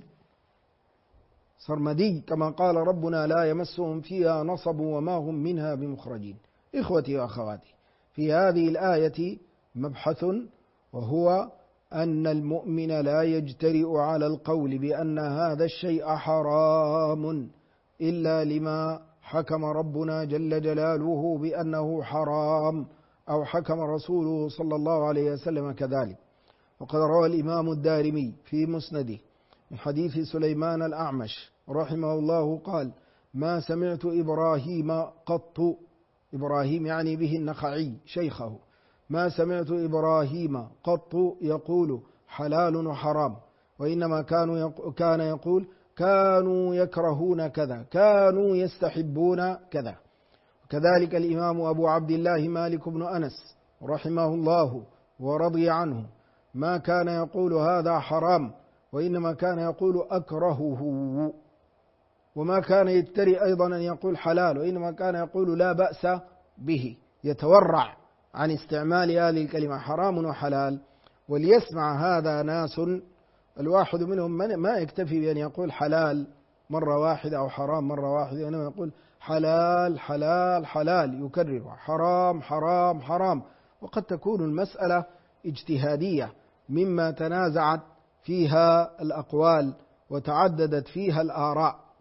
كما قال ربنا لا يمسهم فيها نصب وما هم منها بمخرجين. إخوتي وأخواتي، في هذه الآية مبحث، وهو أن المؤمن لا يجترئ على القول بأن هذا الشيء حرام إلا لما حكم ربنا جل جلاله بأنه حرام، أو حكم رسوله صلى الله عليه وسلم كذلك. وقد روى الإمام الدارمي في مسنده من حديث سليمان الأعمش رحمه الله قال ما سمعت إبراهيم قط، إبراهيم يعني به النخعي شيخه، ما سمعت إبراهيم قط يقول حلال وحرام، وإنما كان يقول كانوا يكرهون كذا، كانوا يستحبون كذا. وكذلك الإمام أبو عبد الله مالك بن أنس رحمه الله ورضي عنه ما كان يقول هذا حرام، وإنما كان يقول أكرهه. وما كان يجترئ أيضا أن يقول حلال، وإنما كان يقول لا بأس به، يتورع عن استعمال هذه الكلمة حرام وحلال. وليسمع هذا ناس، الواحد منهم ما يكتفي بأن يقول حلال مرة واحدة أو حرام مرة واحدة، وإنما يقول حلال حلال حلال، يكرر حرام حرام حرام. وقد تكون المسألة اجتهادية مما تنازعت فيها الأقوال وتعددت فيها الآراء،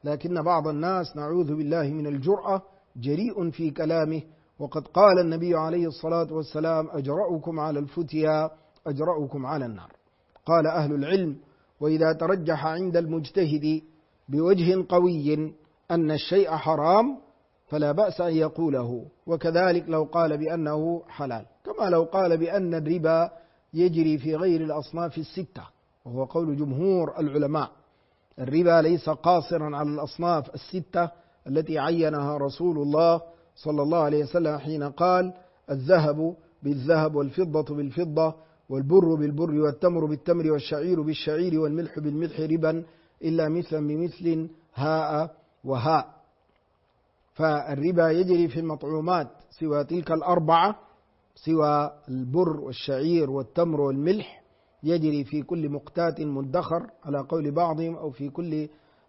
لكن بعض الناس نعوذ بالله من الجرأة جريء في كلامه، وقد قال النبي عليه الصلاة والسلام: أجرأكم على الفتيا أجرأكم على النار. قال أهل العلم: وإذا ترجح عند المجتهد بوجه قوي أن الشيء حرام فلا بأس أن يقوله، وكذلك لو قال بأنه حلال، كما لو قال بأن الربا يجري في غير الأصناف الستة، وهو قول جمهور العلماء. الربا ليس قاصرا على الأصناف الستة التي عينها رسول الله صلى الله عليه وسلم حين قال: الذهب بالذهب والفضة بالفضة والبر بالبر والتمر بالتمر والشعير بالشعير والملح بالملح ربا إلا مثلا بمثل هاء وهاء. فالربا يجري في المطعومات سوى تلك الأربعة، سوى البر والشعير والتمر والملح، يجري في كل مقتات مدخر على قول بعضهم، أو في كل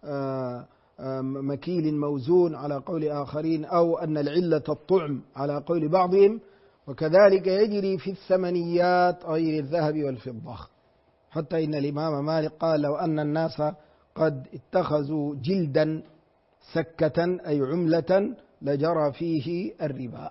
مكيل موزون على قول آخرين، أو أن العلة الطعم على قول بعضهم. وكذلك يجري في الثمنيات غير الذهب والفضة، حتى إن الإمام مالك قال: لو أن الناس قد اتخذوا جلدا سكة أي عملة لجرى فيه الربا،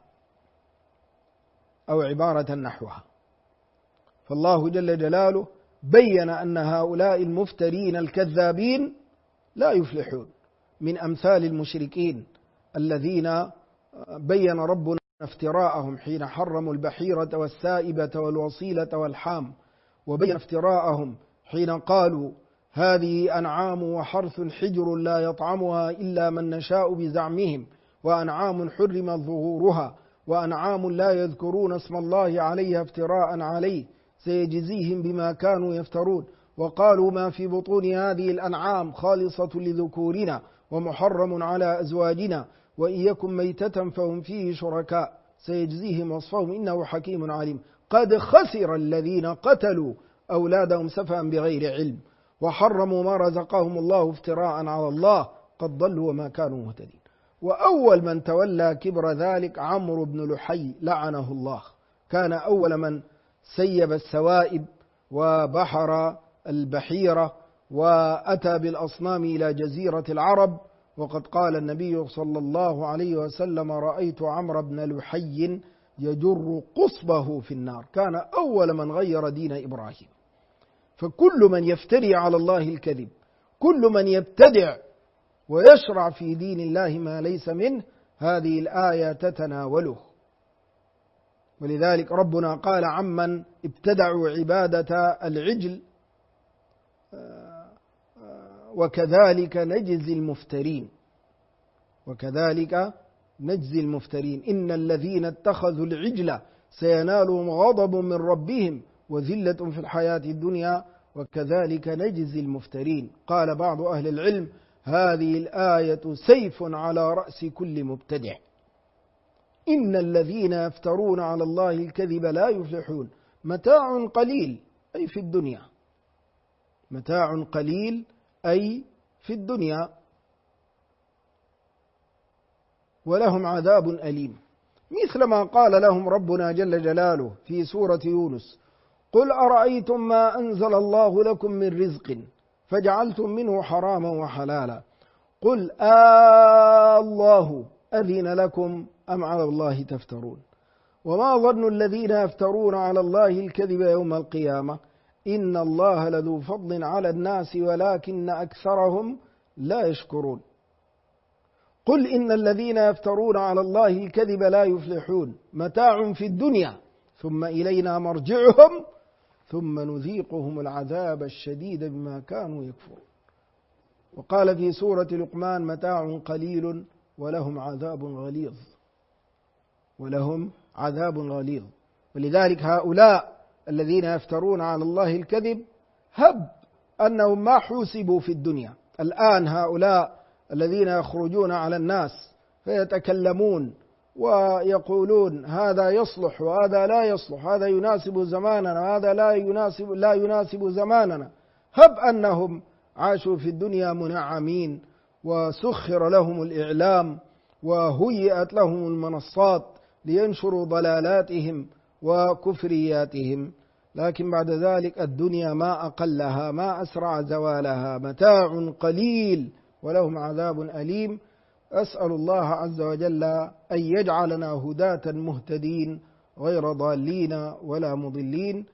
أو عبارة نحوها. فالله جل جلاله بين أن هؤلاء المفترين الكذابين لا يفلحون، من أمثال المشركين الذين بين ربنا افتراءهم حين حرموا البحيرة والسائبة والوصيلة والحام، وبين افتراءهم حين قالوا: هذه أنعام وحرث حجر لا يطعمها إلا من نشاء بزعمهم، وأنعام حرم ظهورها، وأنعام لا يذكرون اسم الله عليها افتراء عليه سيجزيهم بما كانوا يفترون. وقالوا: ما في بطون هذه الأنعام خالصة لذكورنا ومحرم على أزواجنا، وإن يكن ميتة فهم فيه شركاء سيجزيهم وصفهم إنه حكيم عليم. قد خسر الذين قتلوا أولادهم سفها بغير علم وحرموا ما رزقهم الله افتراء على الله، قد ضلوا وما كانوا مهتدين. وأول من تولى كبر ذلك عمرو بن لحي لعنه الله، كان أول من سيب السوائب وبحر البحيرة وأتى بالأصنام إلى جزيرة العرب. وقد قال النبي صلى الله عليه وسلم: رأيت عمرو بن لحي يجر قصبه في النار. كان أول من غير دين إبراهيم. فكل من يفتري على الله الكذب، كل من يبتدع ويشرع في دين الله ما ليس منه، هذه الآية تتناوله. ولذلك ربنا قال عمن ابتدعوا عبادة العجل: وكذلك نجزي المفترين، وكذلك نجزي المفترين. إن الذين اتخذوا العجل سينالهم غضب من ربهم وذلة في الحياة الدنيا وكذلك نجزي المفترين. قال بعض أهل العلم: هذه الآية سيف على رأس كل مبتدع. إن الذين يفترون على الله الكذب لا يفلحون. متاع قليل أي في الدنيا، متاع قليل أي في الدنيا، ولهم عذاب أليم. مثل ما قال لهم ربنا جل جلاله في سورة يونس: قل أرأيتم ما أنزل الله لكم من رزق فجعلتم منه حراما وحلالا قل الله أذن لكم أم على الله تفترون وما ظن الذين يفترون على الله الكذب يوم القيامة إن الله لذو فضل على الناس ولكن أكثرهم لا يشكرون. قل إن الذين يفترون على الله الكذب لا يفلحون. متاع في الدنيا ثم إلينا مرجعهم ثم نذيقهم العذاب الشديد بما كانوا يكفرون. وقال في سورة لقمان: متاع قليل ولهم عذاب غليظ، ولهم عذاب غليظ. ولذلك هؤلاء الذين يفترون على الله الكذب هب أنهم ما حوسبوا في الدنيا. الآن هؤلاء الذين يخرجون على الناس فيتكلمون ويقولون هذا يصلح وهذا لا يصلح، هذا يناسب زماننا وهذا لا يناسب زماننا، هب أنهم عاشوا في الدنيا منعمين وسخر لهم الإعلام وهيئت لهم المنصات لينشروا ضلالاتهم وكفرياتهم. لكن بعد ذلك الدنيا ما أقلها ما أسرع زوالها، متاع قليل ولهم عذاب أليم. أسأل الله عز وجل أن يجعلنا هداة مهتدين غير ضالين ولا مضلين.